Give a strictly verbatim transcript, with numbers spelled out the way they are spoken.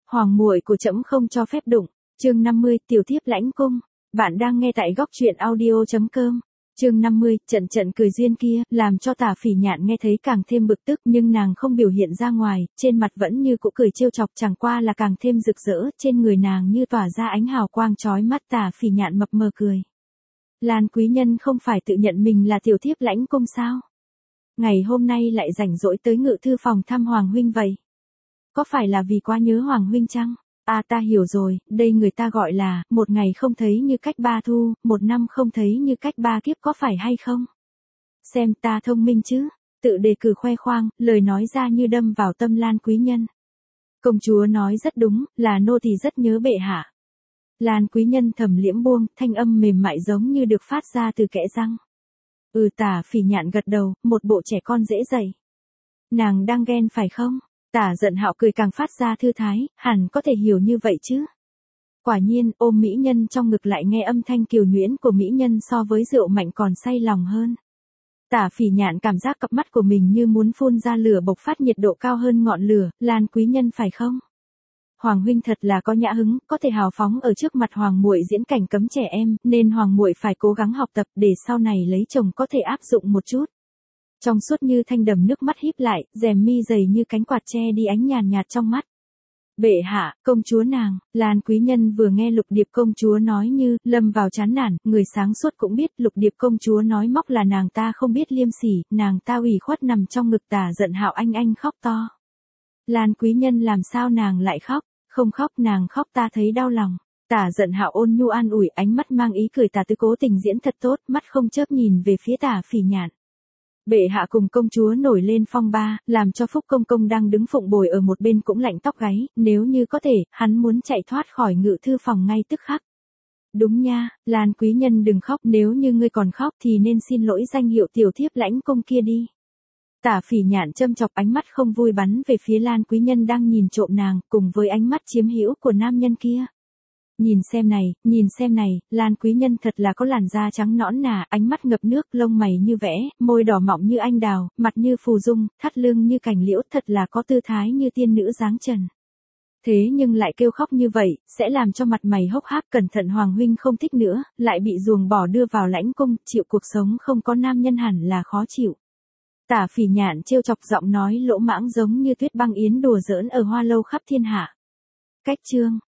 Hoàng muội của trẫm không cho phép đụng. Chương năm mươi, tiểu thiếp lãnh cung. Bạn đang nghe tại góc truyện audio chấm com. Chương năm mươi, trận trận cười duyên kia, làm cho Tả Phỉ Nhạn nghe thấy càng thêm bực tức, nhưng nàng không biểu hiện ra ngoài, trên mặt vẫn như cũ cười trêu chọc, chẳng qua là càng thêm rực rỡ, trên người nàng như tỏa ra ánh hào quang chói mắt. Tả Phỉ Nhạn mập mờ cười. Lan quý nhân không phải tự nhận mình là tiểu thiếp lãnh cung sao? Ngày hôm nay lại rảnh rỗi tới ngự thư phòng thăm Hoàng huynh vậy? Có phải là vì quá nhớ Hoàng huynh chăng? À ta hiểu rồi, đây người ta gọi là, một ngày không thấy như cách ba thu, một năm không thấy như cách ba kiếp, có phải hay không? Xem ta thông minh chứ, tự đề cử khoe khoang, lời nói ra như đâm vào tâm Lan quý nhân. Công chúa nói rất đúng, là nô tỳ rất nhớ bệ hạ. Lan quý nhân thầm liễm buông, thanh âm mềm mại giống như được phát ra từ kẽ răng. Ừ, Tả Phỉ Nhạn gật đầu, một bộ trẻ con dễ dạy. Nàng đang ghen phải không? Tả Giận Hạo cười càng phát ra thư thái, hẳn có thể hiểu như vậy chứ. Quả nhiên, ôm mỹ nhân trong ngực lại nghe âm thanh kiều nhuyễn của mỹ nhân so với rượu mạnh còn say lòng hơn. Tả Phỉ Nhạn cảm giác cặp mắt của mình như muốn phun ra lửa bộc phát nhiệt độ cao hơn ngọn lửa. Lan quý nhân phải không? Hoàng huynh thật là có nhã hứng, có thể hào phóng ở trước mặt hoàng muội diễn cảnh cấm trẻ em, nên hoàng muội phải cố gắng học tập để sau này lấy chồng có thể áp dụng một chút. Trong suốt như thanh đầm nước mắt híp lại, rèm mi dày như cánh quạt che đi ánh nhàn nhạt trong mắt. Bệ hạ, công chúa nàng. Lan quý nhân vừa nghe Lục Điệp công chúa nói như lâm vào chán nản, người sáng suốt cũng biết Lục Điệp công chúa nói móc là nàng ta không biết liêm sỉ, nàng ta ủy khuất nằm trong ngực Tả Giận Hạo anh anh khóc to. Lan quý nhân làm sao nàng lại khóc? Không khóc, nàng khóc ta thấy đau lòng. Tả Giận Hạo ôn nhu an ủi, ánh mắt mang ý cười tà tư, cố tình diễn thật tốt, mắt không chớp nhìn về phía Tả Phỉ Nhạn. Bệ hạ cùng công chúa nổi lên phong ba, làm cho Phúc công công đang đứng phụng bồi ở một bên cũng lạnh tóc gáy, nếu như có thể, hắn muốn chạy thoát khỏi ngự thư phòng ngay tức khắc. Đúng nha, Lan quý nhân đừng khóc, nếu như ngươi còn khóc thì nên xin lỗi danh hiệu tiểu thiếp lãnh cung kia đi. Tả Phỉ Nhạn châm chọc, ánh mắt không vui bắn về phía Lan quý nhân đang nhìn trộm nàng, cùng với ánh mắt chiếm hữu của nam nhân kia. Nhìn xem này, nhìn xem này, Lan quý nhân thật là có làn da trắng nõn nà, ánh mắt ngập nước, lông mày như vẽ, môi đỏ mọng như anh đào, mặt như phù dung, thắt lưng như cành liễu, thật là có tư thái như tiên nữ dáng trần. Thế nhưng lại kêu khóc như vậy, sẽ làm cho mặt mày hốc hác, cẩn thận hoàng huynh không thích nữa, lại bị ruồng bỏ đưa vào lãnh cung, chịu cuộc sống không có nam nhân hẳn là khó chịu. Tả Phỉ Nhạn trêu chọc, giọng nói lỗ mãng giống như tuyết băng yến đùa giỡn ở hoa lâu khắp thiên hạ. Cách chương